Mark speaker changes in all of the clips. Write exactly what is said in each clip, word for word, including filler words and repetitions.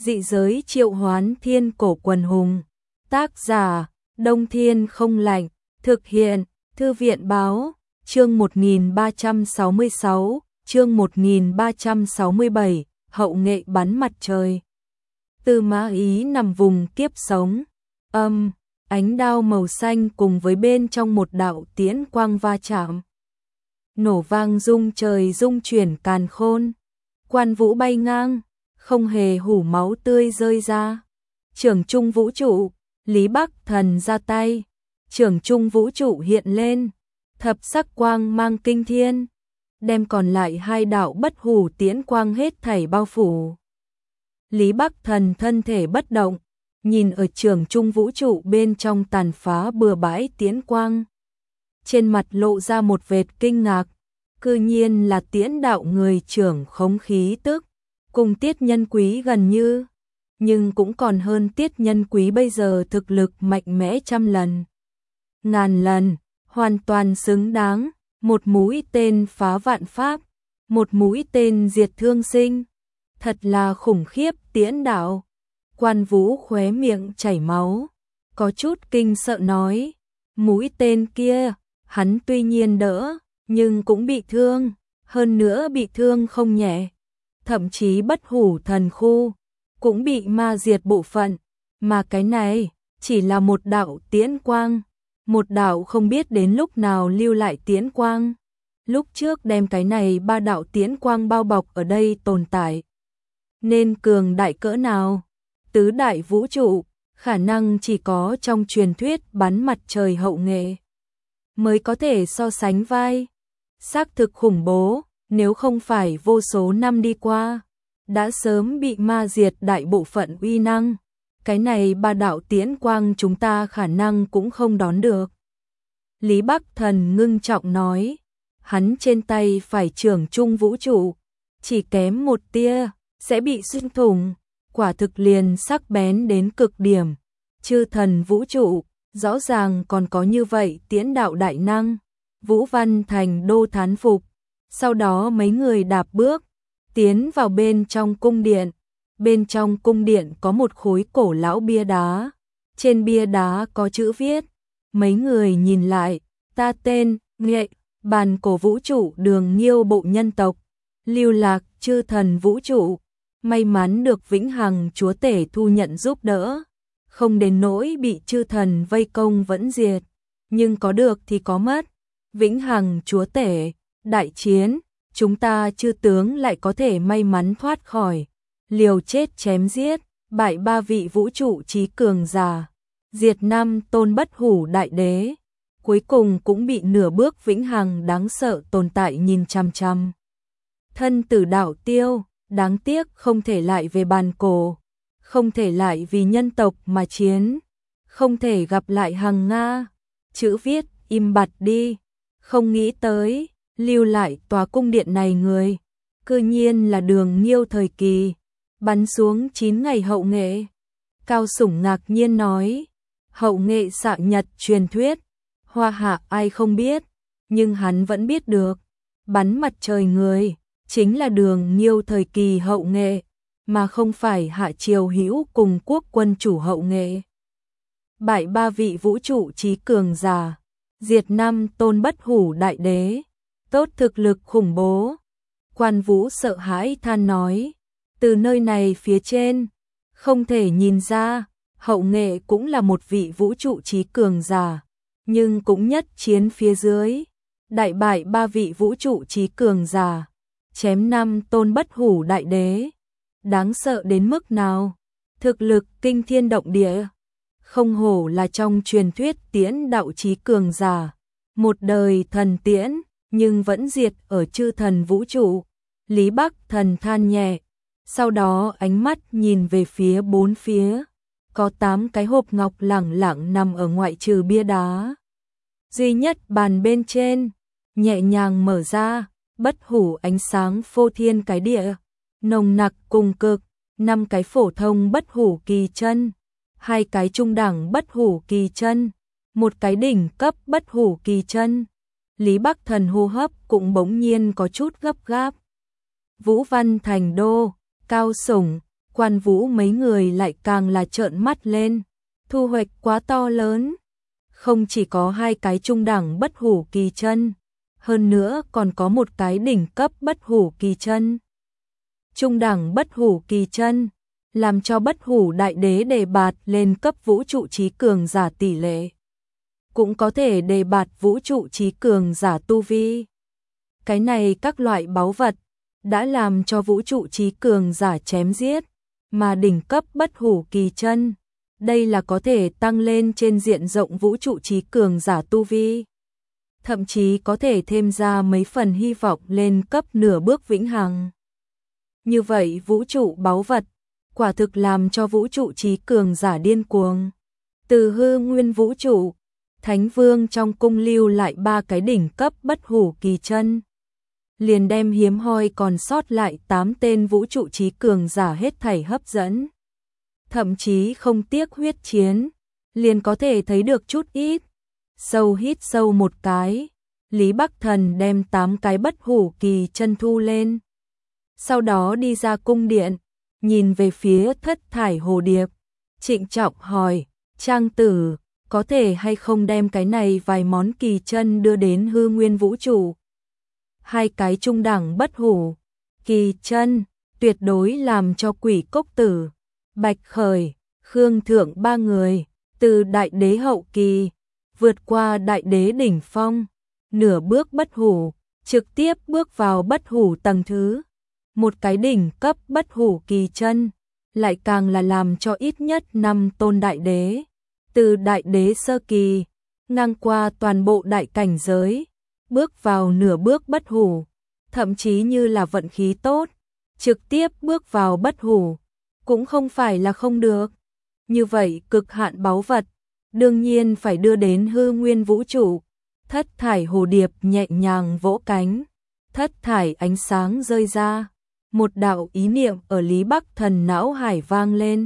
Speaker 1: Dị giới triệu hoán thiên cổ quần hùng. Tác giả, Đông Thiên không lạnh. Thực hiện, Thư viện báo. Chương một nghìn ba trăm sáu mươi sáu, chương một nghìn ba trăm sáu mươi bảy, hậu nghệ bắn mặt trời. Tư Mã Ý nằm vùng kiếp sống. Âm, ánh đao màu xanh cùng với bên trong một đạo tiễn quang va chạm. Nổ vang rung trời rung chuyển càn khôn. Quan vũ bay ngang, không hề hủ máu tươi rơi ra. Trưởng trung vũ trụ, Lý Bắc Thần ra tay. Trưởng trung vũ trụ hiện lên, thập sắc quang mang kinh thiên, đem còn lại hai đạo bất hủ tiễn quang hết thảy bao phủ. Lý Bắc Thần thân thể bất động, nhìn ở trưởng trung vũ trụ bên trong tàn phá bừa bãi tiễn quang. Trên mặt lộ ra một vệt kinh ngạc, cư nhiên là tiễn đạo người trưởng khống khí tức, cùng Tiết Nhân Quý gần như, nhưng cũng còn hơn Tiết Nhân Quý bây giờ thực lực mạnh mẽ trăm lần, ngàn lần, hoàn toàn xứng đáng, một mũi tên phá vạn pháp, một mũi tên diệt thương sinh, thật là khủng khiếp tiễn đạo. Quan Vũ khóe miệng chảy máu, có chút kinh sợ nói, mũi tên kia, hắn tuy nhiên đỡ, nhưng cũng bị thương, hơn nữa bị thương không nhẹ, thậm chí bất hủ thần khu, cũng bị ma diệt bộ phận, mà cái này, chỉ là một đạo tiễn quang, một đạo không biết đến lúc nào lưu lại tiễn quang, lúc trước đem cái này ba đạo tiễn quang bao bọc ở đây tồn tại, nên cường đại cỡ nào, tứ đại vũ trụ, khả năng chỉ có trong truyền thuyết bắn mặt trời hậu nghệ, mới có thể so sánh vai, xác thực khủng bố, nếu không phải vô số năm đi qua, đã sớm bị ma diệt đại bộ phận uy năng, cái này ba đạo tiễn quang chúng ta khả năng cũng không đón được. Lý Bắc Thần ngưng trọng nói, hắn trên tay phải trưởng trung vũ trụ, chỉ kém một tia, sẽ bị xuyên thủng, quả thực liền sắc bén đến cực điểm, chư thần vũ trụ, rõ ràng còn có như vậy tiễn đạo đại năng. Vũ Văn Thành đô thán phục, sau đó mấy người đạp bước, tiến vào bên trong cung điện. Bên trong cung điện có một khối cổ lão bia đá, trên bia đá có chữ viết, mấy người nhìn lại, ta tên, Nghệ, bàn cổ vũ trụ Đường Nghiêu bộ nhân tộc, lưu lạc chư thần vũ trụ, may mắn được Vĩnh Hằng chúa tể thu nhận giúp đỡ, không đến nỗi bị chư thần vây công vẫn diệt, nhưng có được thì có mất. Vĩnh Hằng chúa tể, đại chiến, chúng ta chư tướng lại có thể may mắn thoát khỏi, liều chết chém giết, bại ba vị vũ trụ chí cường giả, diệt năm tôn bất hủ đại đế, cuối cùng cũng bị nửa bước Vĩnh Hằng đáng sợ tồn tại nhìn chằm chằm. Thân tử đạo tiêu, đáng tiếc không thể lại về bàn cổ, không thể lại vì nhân tộc mà chiến, không thể gặp lại Hằng Nga, chữ viết im bặt đi. Không nghĩ tới, lưu lại tòa cung điện này người, cư nhiên là Đường Nghiêu thời kỳ, bắn xuống chín ngày hậu nghệ. Cao Sủng ngạc nhiên nói, hậu nghệ xạ nhật truyền thuyết, hoa hạ ai không biết, nhưng hắn vẫn biết được, bắn mặt trời người, chính là Đường Nghiêu thời kỳ hậu nghệ, mà không phải hạ triều hữu cùng quốc quân chủ hậu nghệ. Bại ba vị vũ trụ chí cường giả, diệt năm tôn bất hủ đại đế, tốt thực lực khủng bố. Quan Vũ sợ hãi than nói, từ nơi này phía trên, không thể nhìn ra, hậu nghệ cũng là một vị vũ trụ chí cường giả, nhưng cũng nhất chiến phía dưới, đại bại ba vị vũ trụ chí cường giả, chém năm tôn bất hủ đại đế, đáng sợ đến mức nào, thực lực kinh thiên động địa. Không hổ là trong truyền thuyết tiễn đạo chí cường giả, một đời thần tiễn, nhưng vẫn diệt ở chư thần vũ trụ. Lý Bắc Thần than nhẹ, sau đó ánh mắt nhìn về phía bốn phía, có tám cái hộp ngọc lẳng lặng nằm ở ngoại trừ bia đá. Duy nhất bàn bên trên, nhẹ nhàng mở ra, bất hủ ánh sáng phô thiên cái địa, nồng nặc cùng cực, năm cái phổ thông bất hủ kỳ chân, hai cái trung đẳng bất hủ kỳ chân, một cái đỉnh cấp bất hủ kỳ chân. Lý Bắc Thần hô hấp cũng bỗng nhiên có chút gấp gáp. Vũ Văn Thành đô, Cao Sủng, Quan Vũ mấy người lại càng là trợn mắt lên, thu hoạch quá to lớn. Không chỉ có hai cái trung đẳng bất hủ kỳ chân, hơn nữa còn có một cái đỉnh cấp bất hủ kỳ chân. Trung đẳng bất hủ kỳ chân, làm cho bất hủ đại đế đề bạt lên cấp vũ trụ trí cường giả tỷ lệ. Cũng có thể đề bạt vũ trụ trí cường giả tu vi. Cái này các loại báu vật, đã làm cho vũ trụ trí cường giả chém giết, mà đỉnh cấp bất hủ kỳ chân, đây là có thể tăng lên trên diện rộng vũ trụ trí cường giả tu vi. Thậm chí có thể thêm ra mấy phần hy vọng lên cấp nửa bước vĩnh hằng. Như vậy vũ trụ báu vật, quả thực làm cho vũ trụ trí cường giả điên cuồng. Từ hư nguyên vũ trụ, Thánh Vương trong cung lưu lại ba cái đỉnh cấp bất hủ kỳ chân. Liền đem hiếm hoi còn sót lại tám tên vũ trụ trí cường giả hết thảy hấp dẫn. Thậm chí không tiếc huyết chiến, liền có thể thấy được chút ít. Sâu hít sâu một cái, Lý Bắc Thần đem tám cái bất hủ kỳ chân thu lên. Sau đó đi ra cung điện, nhìn về phía thất thải hồ điệp, trịnh trọng hỏi, Trang tử, có thể hay không đem cái này vài món kỳ chân đưa đến hư nguyên vũ trụ? Hai cái trung đẳng bất hủ kỳ chân, tuyệt đối làm cho Quỷ Cốc Tử, Bạch Khởi, Khương Thượng ba người, từ đại đế hậu kỳ, vượt qua đại đế đỉnh phong, nửa bước bất hủ, trực tiếp bước vào bất hủ tầng thứ. Một cái đỉnh cấp bất hủ kỳ chân, lại càng là làm cho ít nhất năm tôn đại đế, từ đại đế sơ kỳ, ngang qua toàn bộ đại cảnh giới, bước vào nửa bước bất hủ, thậm chí như là vận khí tốt, trực tiếp bước vào bất hủ, cũng không phải là không được. Như vậy cực hạn báu vật, đương nhiên phải đưa đến hư nguyên vũ trụ. Thất thải hồ điệp nhẹ nhàng vỗ cánh, thất thải ánh sáng rơi ra, một đạo ý niệm ở Lý Bắc Thần não hải vang lên.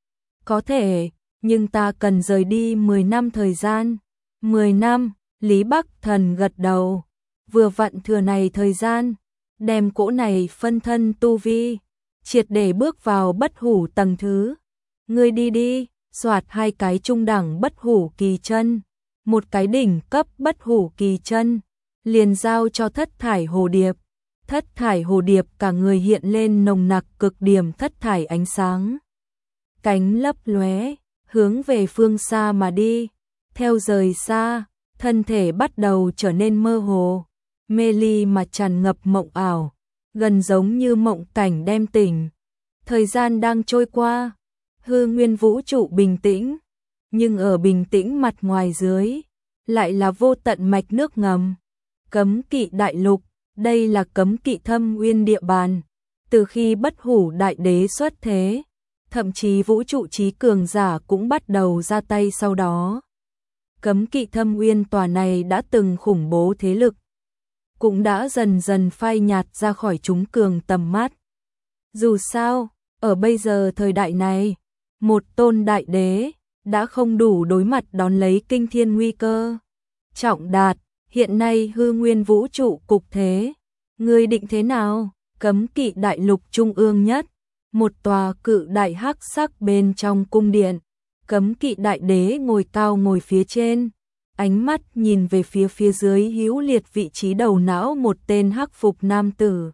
Speaker 1: Có thể, nhưng ta cần rời đi mười năm thời gian. mười năm, Lý Bắc Thần gật đầu, vừa vặn thừa này thời gian, đem cỗ này phân thân tu vi, triệt để bước vào bất hủ tầng thứ. Ngươi đi đi, soạt hai cái trung đẳng bất hủ kỳ chân, một cái đỉnh cấp bất hủ kỳ chân, liền giao cho thất thải hồ điệp. Thất thải hồ điệp cả người hiện lên nồng nặc cực điểm thất thải ánh sáng. Cánh lấp lóe, hướng về phương xa mà đi. Theo rời xa, thân thể bắt đầu trở nên mơ hồ, mê ly mà tràn ngập mộng ảo, gần giống như mộng cảnh đem tỉnh. Thời gian đang trôi qua, hư nguyên vũ trụ bình tĩnh, nhưng ở bình tĩnh mặt ngoài dưới, lại là vô tận mạch nước ngầm. Cấm kỵ đại lục, đây là cấm kỵ thâm uyên địa bàn. Từ khi bất hủ đại đế xuất thế, thậm chí vũ trụ trí cường giả cũng bắt đầu ra tay sau đó. Cấm kỵ thâm uyên tòa này đã từng khủng bố thế lực, cũng đã dần dần phai nhạt ra khỏi chúng cường tầm mắt. Dù sao, ở bây giờ thời đại này, một tôn đại đế đã không đủ đối mặt đón lấy kinh thiên nguy cơ. Trọng Đạt, hiện nay hư nguyên vũ trụ cục thế, ngươi định thế nào? Cấm kỵ đại lục trung ương nhất, một tòa cự đại hắc sắc bên trong cung điện, cấm kỵ đại đế ngồi cao ngồi phía trên, ánh mắt nhìn về phía phía dưới hữu liệt vị trí đầu não một tên hắc phục nam tử.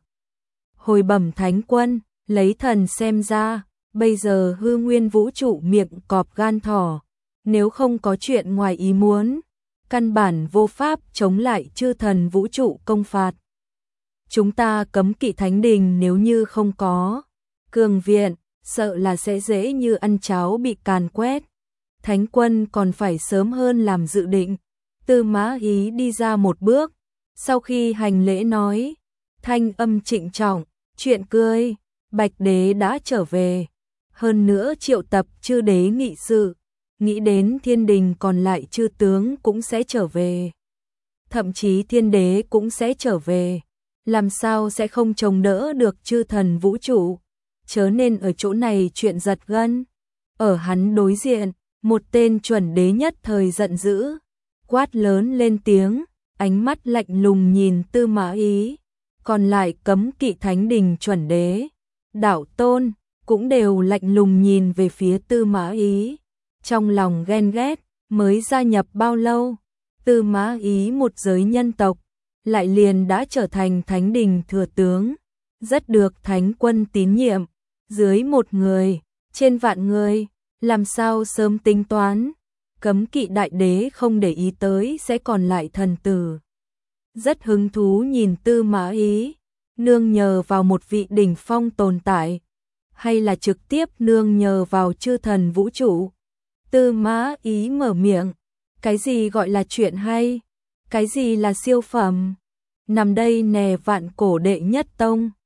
Speaker 1: Hồi bẩm thánh quân, lấy thần xem ra, bây giờ hư nguyên vũ trụ miệng cọp gan thỏ, nếu không có chuyện ngoài ý muốn, căn bản vô pháp chống lại chư thần vũ trụ công phạt. Chúng ta cấm kỵ thánh đình nếu như không có cường viện, sợ là sẽ dễ như ăn cháo bị càn quét. Thánh quân còn phải sớm hơn làm dự định. Tư Mã Ý đi ra một bước, sau khi hành lễ nói, thanh âm trịnh trọng, chuyện cười, Bạch đế đã trở về, hơn nữa triệu tập chư đế nghị sự, nghĩ đến thiên đình còn lại chư tướng cũng sẽ trở về. Thậm chí thiên đế cũng sẽ trở về, làm sao sẽ không chống đỡ được chư thần vũ trụ, chớ nên ở chỗ này chuyện giật gân. Ở hắn đối diện, một tên chuẩn đế nhất thời giận dữ, quát lớn lên tiếng, ánh mắt lạnh lùng nhìn Tư Mã Ý, còn lại cấm kỵ thánh đình chuẩn đế, đạo tôn, cũng đều lạnh lùng nhìn về phía Tư Mã Ý, trong lòng ghen ghét, mới gia nhập bao lâu, Tư Mã Ý một giới nhân tộc, lại liền đã trở thành Thánh Đình thừa tướng, rất được Thánh Quân tín nhiệm, dưới một người, trên vạn người, làm sao sớm tính toán, cấm kỵ đại đế không để ý tới sẽ còn lại thần tử. Rất hứng thú nhìn Tư Mã Ý, nương nhờ vào một vị đỉnh phong tồn tại, hay là trực tiếp nương nhờ vào chư thần vũ trụ. Tư Mã Ý mở miệng, cái gì gọi là chuyện hay, cái gì là siêu phẩm, nằm đây nè vạn cổ đệ nhất tông.